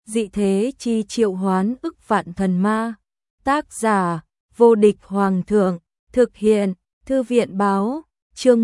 Dị thế chi triệu hoán ức vạn thần ma. Tác giả, vô địch hoàng thượng. Thực hiện, thư viện báo. Chương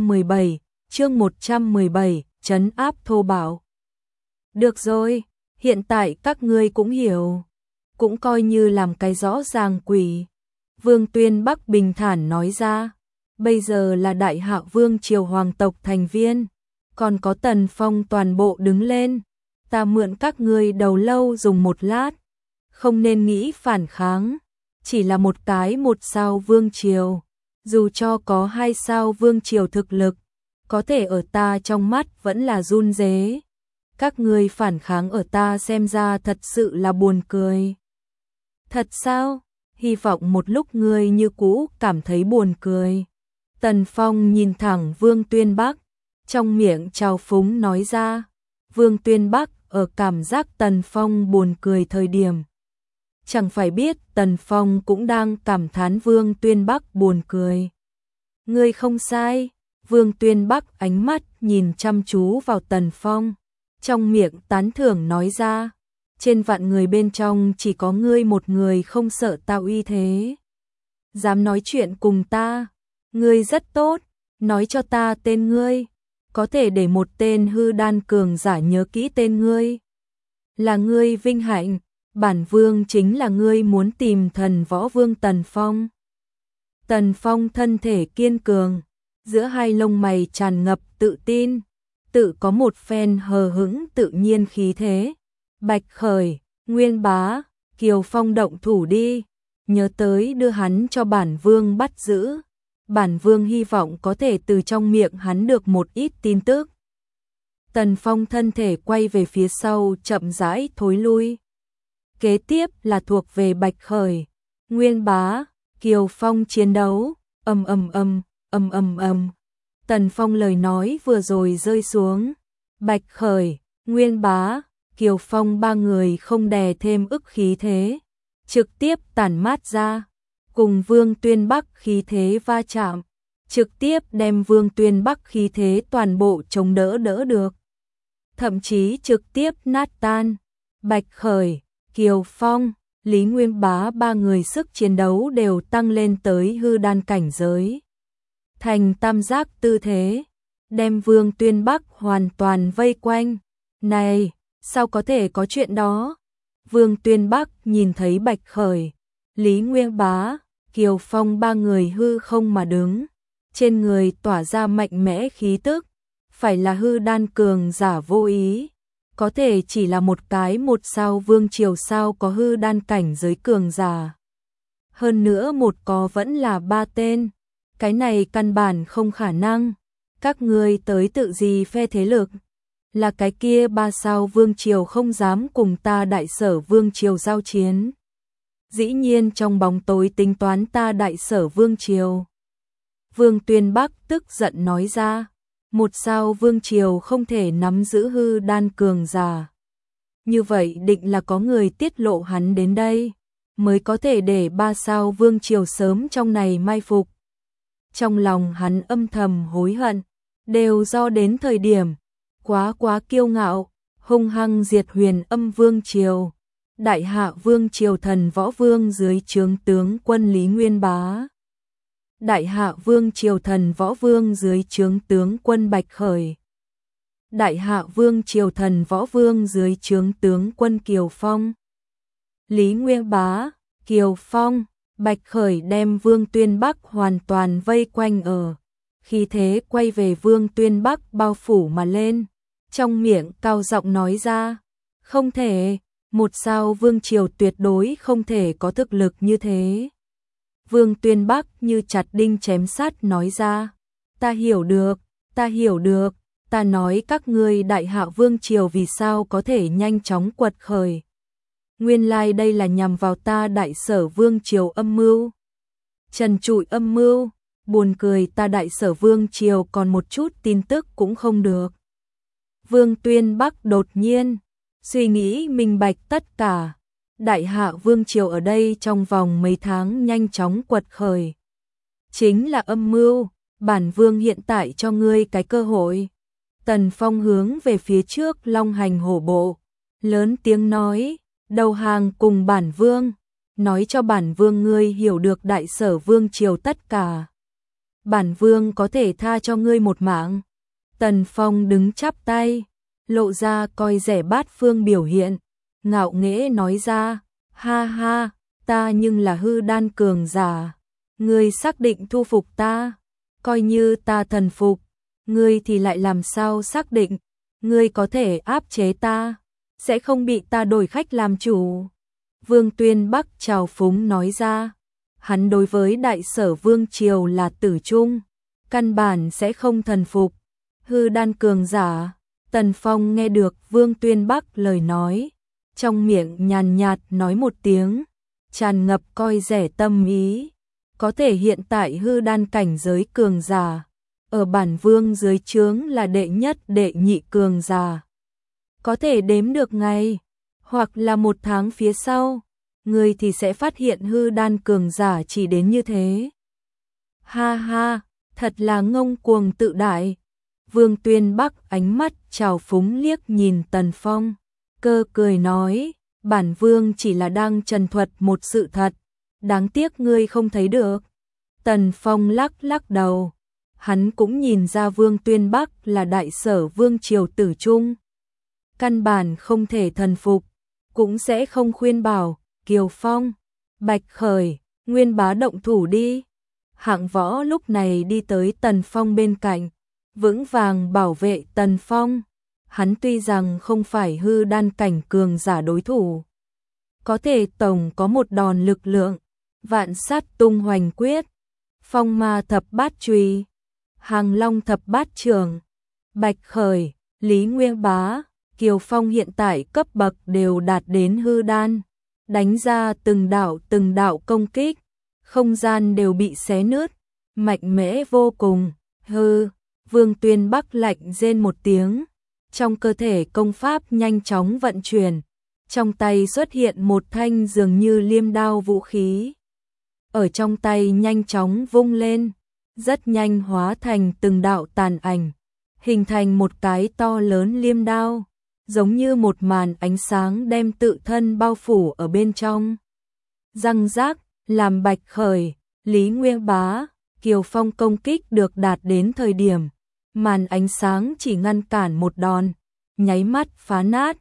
117, trấn áp thô bạo. Được rồi, hiện tại các ngươi cũng hiểu. Cũng coi như làm cái rõ ràng quỷ. Vương Tuyên Bắc bình thản nói ra. Bây giờ là Đại Hạ Vương triều hoàng tộc thành viên. Còn có Tần Phong toàn bộ đứng lên. Ta mượn các ngươi đầu lâu dùng một lát. Không nên nghĩ phản kháng. Chỉ là một cái 1 sao vương triều. Dù cho có 2 sao vương triều thực lực, có thể ở ta trong mắt vẫn là run rế. Các ngươi phản kháng ở ta xem ra thật sự là buồn cười. Thật sao? Hy vọng một lúc ngươi như cũ cảm thấy buồn cười. Tần Phong nhìn thẳng Vương Tuyên Bắc, trong miệng trào phúng nói ra. Vương Tuyên Bắc ở cảm giác Tần Phong buồn cười thời điểm. Chẳng phải biết Tần Phong cũng đang cảm thán Vương Tuyên Bắc buồn cười. Ngươi không sai. Vương Tuyên Bắc ánh mắt nhìn chăm chú vào Tần Phong, trong miệng tán thưởng nói ra. Trên vạn người bên trong chỉ có ngươi một người không sợ ta uy thế. Dám nói chuyện cùng ta. Ngươi rất tốt. Nói cho ta tên ngươi. Có thể để một tên hư đan cường giả nhớ kỹ tên ngươi. Là ngươi vinh hạnh. Bản vương chính là ngươi muốn tìm thần võ vương Tần Phong. Tần Phong thân thể kiên cường, giữa hai lông mày tràn ngập tự tin, tự có một phen hờ hững tự nhiên khí thế. Bạch Khởi, Nguyên Bá, Kiều Phong động thủ đi, nhớ tới đưa hắn cho bản vương bắt giữ. Bản vương hy vọng có thể từ trong miệng hắn được một ít tin tức. Tần Phong thân thể quay về phía sau chậm rãi thối lui. Kế tiếp là thuộc về Bạch Khởi, Nguyên Bá, Kiều Phong chiến đấu. Tần Phong lời nói vừa rồi rơi xuống. Bạch Khởi, Nguyên Bá, Kiều Phong ba người không đè thêm ức khí thế, trực tiếp tản mát ra, cùng Vương Tuyên Bắc khí thế va chạm, trực tiếp đem Vương Tuyên Bắc khí thế toàn bộ chống đỡ được. Thậm chí trực tiếp nát tan. Bạch Khởi, Kiều Phong, Lý Nguyên Bá ba người sức chiến đấu đều tăng lên tới hư đan cảnh giới. Thành tam giác tư thế, đem Vương Tuyên Bắc hoàn toàn vây quanh. Này, sao có thể có chuyện đó? Vương Tuyên Bắc nhìn thấy Bạch Khởi, Lý Nguyên Bá, Kiều Phong ba người hư không mà đứng. Trên người tỏa ra mạnh mẽ khí tức, phải là hư đan cường giả vô ý. Có thể chỉ là một cái 1 sao vương triều sao có hư đan cảnh giới cường giả. Hơn nữa một có vẫn là 3 tên. Cái này căn bản không khả năng. Các ngươi tới tự gì phe thế lực. Là cái kia 3 sao vương triều không dám cùng ta Đại Sở vương triều giao chiến. Dĩ nhiên trong bóng tối tính toán ta Đại Sở vương triều. Vương Tuyên Bắc tức giận nói ra. 1 sao vương triều không thể nắm giữ hư đan cường giả. Như vậy định là có người tiết lộ hắn đến đây, mới có thể để 3 sao vương triều sớm trong này mai phục. Trong lòng hắn âm thầm hối hận, đều do đến thời điểm, quá kiêu ngạo, hung hăng diệt Huyền Âm vương triều, Đại Hạ vương triều thần võ vương dưới trướng tướng quân Lý Nguyên Bá. Đại Hạ vương triều thần võ vương dưới trướng tướng quân Bạch Khởi. Đại Hạ vương triều thần võ vương dưới trướng tướng quân Kiều Phong. Lý Nguyên Bá, Kiều Phong, Bạch Khởi đem Vương Tuyên Bắc hoàn toàn vây quanh ở. Khi thế quay về Vương Tuyên Bắc bao phủ mà lên. Trong miệng cao giọng nói ra. Không thể, 1 sao vương triều tuyệt đối không thể có thực lực như thế. Vương Tuyên Bắc như chặt đinh chém sắt nói ra. Ta hiểu được, ta nói các ngươi Đại Hạ vương triều vì sao có thể nhanh chóng quật khởi. Nguyên lai đây là nhằm vào ta Đại Sở vương triều âm mưu. Trần trụi âm mưu, buồn cười ta Đại Sở vương triều còn một chút tin tức cũng không được. Vương Tuyên Bắc đột nhiên suy nghĩ minh bạch tất cả. Đại Hạ vương triều ở đây trong vòng mấy tháng nhanh chóng quật khởi. Chính là âm mưu, bản vương hiện tại cho ngươi cái cơ hội. Tần Phong hướng về phía trước long hành hổ bộ, lớn tiếng nói, đầu hàng cùng bản vương, nói cho bản vương ngươi hiểu được Đại Sở vương triều tất cả. Bản vương có thể tha cho ngươi một mạng. Tần Phong đứng chắp tay, lộ ra coi rẻ bát phương biểu hiện, ngạo nghễ nói ra, ha ha, ta nhưng là hư đan cường giả, ngươi xác định thu phục ta, coi như ta thần phục, ngươi thì lại làm sao xác định, ngươi có thể áp chế ta, sẽ không bị ta đổi khách làm chủ. Vương Tuyên Bắc trào phúng nói ra, hắn đối với Đại Sở vương triều là tử trung, căn bản sẽ không thần phục. Hư đan cường giả. Tần Phong nghe được Vương Tuyên Bắc lời nói, trong miệng nhàn nhạt nói một tiếng, tràn ngập coi rẻ tâm ý. Có thể hiện tại hư đan cảnh giới cường giả, ở bản vương dưới trướng là đệ nhất đệ nhị cường giả. Có thể đếm được ngày, hoặc là một tháng phía sau, người thì sẽ phát hiện hư đan cường giả chỉ đến như thế. Ha ha, thật là ngông cuồng tự đại. Vương Tuyên Bắc ánh mắt trào phúng liếc nhìn Tần Phong, cơ cười nói, bản vương chỉ là đang trần thuật một sự thật, đáng tiếc ngươi không thấy được. Tần Phong lắc lắc đầu, hắn cũng nhìn ra Vương Tuyên Bắc là Đại Sở vương triều tử trung, căn bản không thể thần phục, cũng sẽ không khuyên bảo. Kiều Phong, Bạch Khởi, Nguyên Bá động thủ đi. Hạng Võ lúc này đi tới Tần Phong bên cạnh, vững vàng bảo vệ Tần Phong. Hắn tuy rằng không phải hư đan cảnh cường giả đối thủ, có thể tổng có một đòn lực lượng, Vạn Sát Tung Hoành Quyết, Phong Ma Thập Bát Chùy, Hàng Long Thập Bát Trường, Bạch Khởi, Lý Nguyên Bá, Kiều Phong hiện tại cấp bậc đều đạt đến hư đan, đánh ra từng đạo công kích, không gian đều bị xé nứt, mạnh mẽ vô cùng. Hư, Vương Tuyên Bắc lạnh rên một tiếng, trong cơ thể công pháp nhanh chóng vận chuyển, trong tay xuất hiện một thanh dường như liêm đao vũ khí. Ở trong tay nhanh chóng vung lên, rất nhanh hóa thành từng đạo tàn ảnh, hình thành một cái to lớn liêm đao, giống như một màn ánh sáng đem tự thân bao phủ ở bên trong. Răng rác, làm Bạch Khởi, Lý Nguyên Bá, Kiều Phong công kích được đạt đến thời điểm, màn ánh sáng chỉ ngăn cản một đòn, nháy mắt phá nát,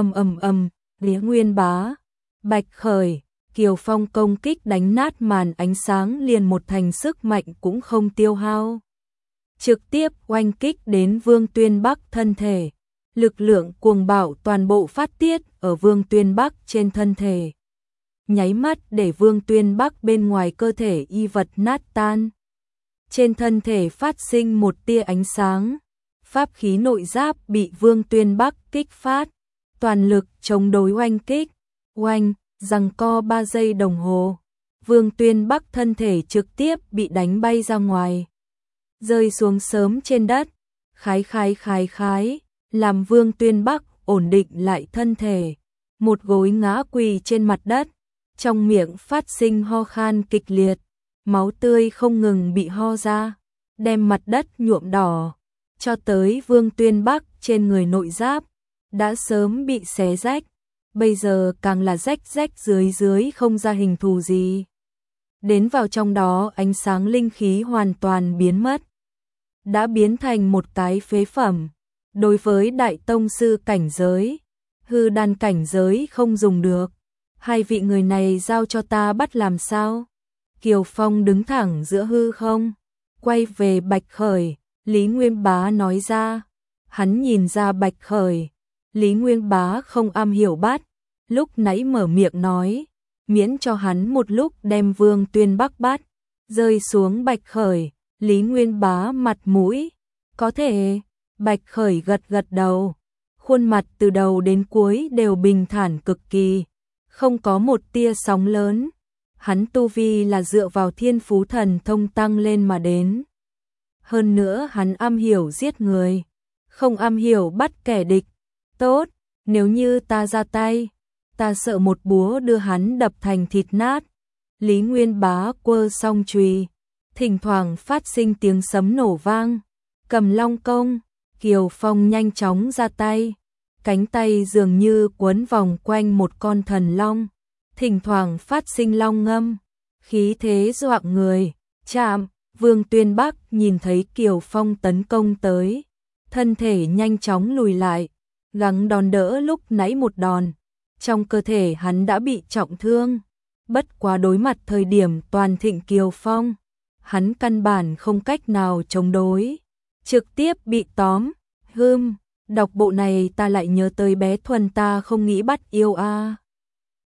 Lý Nguyên Bá, Bạch Khởi, Kiều Phong công kích đánh nát màn ánh sáng liền một thành sức mạnh cũng không tiêu hao. Trực tiếp oanh kích đến Vương Tuyên Bắc thân thể, lực lượng cuồng bạo toàn bộ phát tiết ở Vương Tuyên Bắc trên thân thể. Nháy mắt để Vương Tuyên Bắc bên ngoài cơ thể y vật nát tan. Trên thân thể phát sinh một tia ánh sáng, pháp khí nội giáp bị Vương Tuyên Bắc kích phát, toàn lực chống đối oanh kích, oanh, giằng co 3 giây đồng hồ, Vương Tuyên Bắc thân thể trực tiếp bị đánh bay ra ngoài, rơi xuống sớm trên đất, khái, làm Vương Tuyên Bắc ổn định lại thân thể, một gối ngã quỳ trên mặt đất, trong miệng phát sinh ho khan kịch liệt, máu tươi không ngừng bị ho ra, đem mặt đất nhuộm đỏ, cho tới Vương Tuyên Bắc trên người nội giáp, đã sớm bị xé rách, bây giờ càng là rách dưới không ra hình thù gì. Đến vào trong đó ánh sáng linh khí hoàn toàn biến mất, đã biến thành một cái phế phẩm. Đối với đại tông sư cảnh giới, hư đan cảnh giới không dùng được, hai vị người này giao cho ta bắt làm sao? Kiều Phong đứng thẳng giữa hư không, quay về Bạch Khởi, Lý Nguyên Bá nói ra. Hắn nhìn ra Bạch Khởi, Lý Nguyên Bá không am hiểu bắt, lúc nãy mở miệng nói, miễn cho hắn một lúc đem Vương Tuyên Bắc bắt, rơi xuống Bạch Khởi, Lý Nguyên Bá mặt mũi, có thể. Bạch Khởi gật gật đầu, khuôn mặt từ đầu đến cuối đều bình thản cực kỳ, không có một tia sóng lớn. Hắn tu vi là dựa vào thiên phú thần thông tăng lên mà đến. Hơn nữa hắn am hiểu giết người, không am hiểu bắt kẻ địch. Tốt, nếu như ta ra tay, ta sợ một búa đưa hắn đập thành thịt nát. Lý Nguyên Bá quơ song chùy, thỉnh thoảng phát sinh tiếng sấm nổ vang. Cầm Long công, Kiều Phong nhanh chóng ra tay, cánh tay dường như quấn vòng quanh một con thần long, thỉnh thoảng phát sinh long ngâm, khí thế dọa người. Chạm, Vương Tuyên Bắc nhìn thấy Kiều Phong tấn công tới, thân thể nhanh chóng lùi lại, gắng đòn đỡ lúc nãy một đòn. Trong cơ thể hắn đã bị trọng thương, bất quá đối mặt thời điểm toàn thịnh Kiều Phong, hắn căn bản không cách nào chống đối, trực tiếp bị tóm. Đọc bộ này ta lại nhớ tới bé Thuần ta không nghĩ bắt yêu a.